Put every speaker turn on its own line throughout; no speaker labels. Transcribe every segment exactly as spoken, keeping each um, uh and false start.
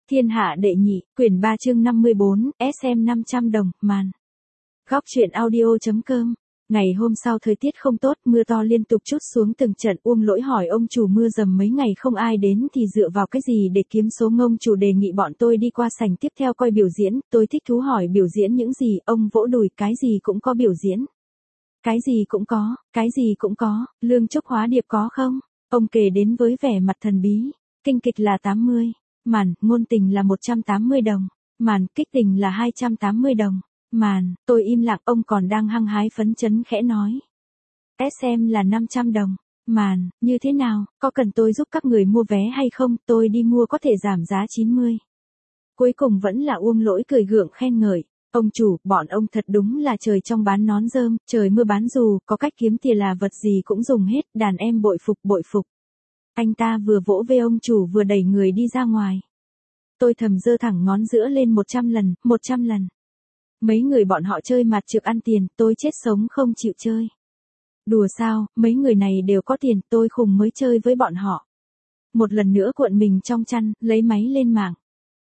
Thiên hạ đệ nhị, quyển ba chương năm mươi bốn, ét em năm trăm đồng, màn. Góc truyện audio.com. Ngày hôm sau thời tiết không tốt, mưa to liên tục trút xuống từng trận. Uông Lỗi hỏi ông chủ mưa dầm mấy ngày không ai đến thì dựa vào cái gì để kiếm số. Ông chủ đề nghị bọn tôi đi qua sảnh tiếp theo coi biểu diễn. Tôi thích thú hỏi biểu diễn những gì, ông vỗ đùi, cái gì cũng có biểu diễn. Cái gì cũng có, cái gì cũng có, Lương Trúc Hóa Điệp có không? Ông kể đến với vẻ mặt thần bí. Kinh kịch là tám mươi, màn, ngôn tình là một trăm tám mươi đồng, màn, kích tình là hai trăm tám mươi đồng, màn. Tôi im lặng, ông còn đang hăng hái phấn chấn khẽ nói. ét em là năm trăm đồng, màn, như thế nào, có cần tôi giúp các người mua vé hay không, tôi đi mua có thể giảm giá chín mươi. Cuối cùng vẫn là Uông Lỗi cười gượng khen ngợi. Ông chủ, bọn ông thật đúng là trời trong bán nón rơm, trời mưa bán dù, có cách kiếm tiền là vật gì cũng dùng hết, đàn em bội phục bội phục. Anh ta vừa vỗ về ông chủ vừa đẩy người đi ra ngoài. Tôi thầm giơ thẳng ngón giữa lên một trăm lần, một trăm lần. Mấy người bọn họ chơi mặt trược ăn tiền, tôi chết sống không chịu chơi. Đùa sao, mấy người này đều có tiền, tôi khùng mới chơi với bọn họ. Một lần nữa cuộn mình trong chăn, lấy máy lên mạng.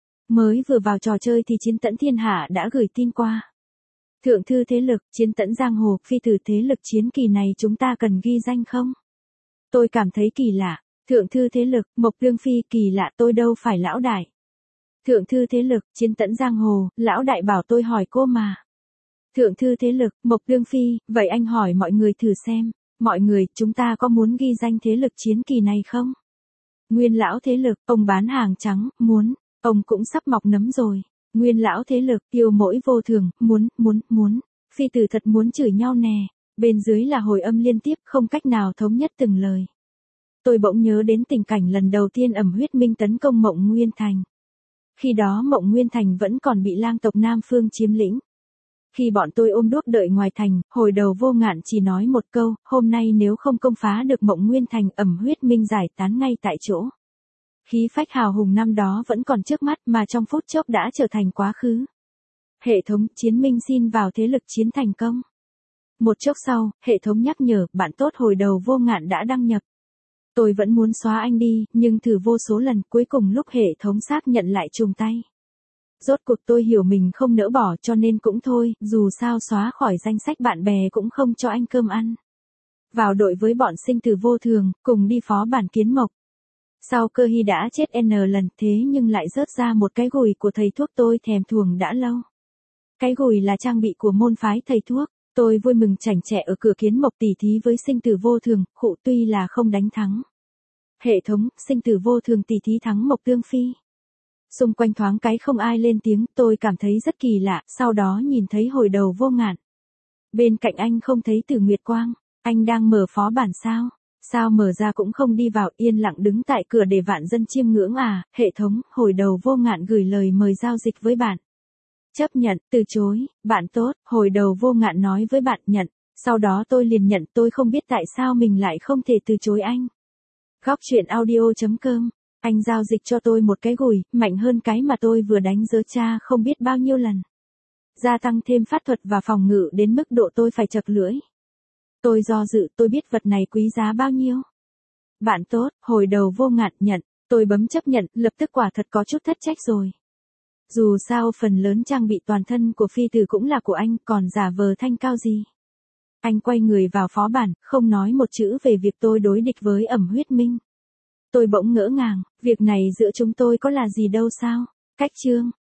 Mới vừa vào trò chơi thì Chiến Tẫn Thiên Hạ đã gửi tin qua. Thượng thư thế lực, Chiến Tẫn Giang Hồ, phi tử thế lực chiến kỳ này chúng ta cần ghi danh không? Tôi cảm thấy kỳ lạ. Thượng thư thế lực, Mộc Lương Phi, kỳ lạ, tôi đâu phải lão đại. Thượng thư thế lực, Chiến Tẫn Giang Hồ, lão đại bảo tôi hỏi cô mà. Thượng thư thế lực, Mộc Lương Phi, vậy anh hỏi mọi người thử xem, mọi người, chúng ta có muốn ghi danh thế lực chiến kỳ này không? Nguyên lão thế lực, ông bán hàng trắng, muốn, ông cũng sắp mọc nấm rồi. Nguyên lão thế lực, yêu mỗi vô thường, muốn, muốn, muốn, phi tử thật muốn chửi nhau nè, bên dưới là hồi âm liên tiếp không cách nào thống nhất từng lời. Tôi bỗng nhớ đến tình cảnh lần đầu tiên Ẩm Huyết Minh tấn công Mộng Nguyên Thành. Khi đó Mộng Nguyên Thành vẫn còn bị lang tộc Nam Phương chiếm lĩnh. Khi bọn tôi ôm đuốc đợi ngoài thành, hồi đầu Vô Ngạn chỉ nói một câu, hôm nay nếu không công phá được Mộng Nguyên Thành, Ẩm Huyết Minh giải tán ngay tại chỗ. Khí phách hào hùng năm đó vẫn còn trước mắt mà trong phút chốc đã trở thành quá khứ. Hệ thống Chiến Minh xin vào thế lực chiến thành công. Một chốc sau, hệ thống nhắc nhở, bạn tốt hồi đầu Vô Ngạn đã đăng nhập. Tôi vẫn muốn xóa anh đi, nhưng thử vô số lần, cuối cùng lúc hệ thống xác nhận lại trùng tay. Rốt cuộc tôi hiểu mình không nỡ bỏ cho nên cũng thôi, dù sao xóa khỏi danh sách bạn bè cũng không cho anh cơm ăn. Vào đội với bọn sinh tử vô thường, cùng đi phó bản kiến mộc. Sau Cơ Hy đã chết N lần thế nhưng lại rớt ra một cái gùi của thầy thuốc tôi thèm thuồng đã lâu. Cái gùi là trang bị của môn phái thầy thuốc. Tôi vui mừng chảnh chẹ ở cửa kiến mộc tỉ thí với sinh tử vô thường, khụ tuy là không đánh thắng. Hệ thống, sinh tử vô thường tỉ thí thắng Mộc Lương Phi. Xung quanh thoáng cái không ai lên tiếng, tôi cảm thấy rất kỳ lạ, sau đó nhìn thấy hồi đầu Vô Ngạn. Bên cạnh anh không thấy Tử Nguyệt Quang, anh đang mở phó bản sao? Sao mở ra cũng không đi vào, yên lặng đứng tại cửa để vạn dân chiêm ngưỡng à? Hệ thống, hồi đầu Vô Ngạn gửi lời mời giao dịch với bạn. Chấp nhận, từ chối, bạn tốt, hồi đầu Vô Ngạn nói với bạn nhận, sau đó tôi liền nhận, tôi không biết tại sao mình lại không thể từ chối anh. Góc truyện audio.com, anh giao dịch cho tôi một cái gùi, mạnh hơn cái mà tôi vừa đánh dơ cha không biết bao nhiêu lần. Gia tăng thêm pháp thuật và phòng ngự đến mức độ tôi phải chật lưỡi. Tôi do dự, tôi biết vật này quý giá bao nhiêu. Bạn tốt, hồi đầu Vô Ngạn nhận, tôi bấm chấp nhận, lập tức quả thật có chút thất trách rồi. Dù sao phần lớn trang bị toàn thân của phi tử cũng là của anh, còn giả vờ thanh cao gì. Anh quay người vào phó bản, không nói một chữ về việc tôi đối địch với Ẩm Huyết Minh. Tôi bỗng ngỡ ngàng, việc này giữa chúng tôi có là gì đâu sao? Cách chương.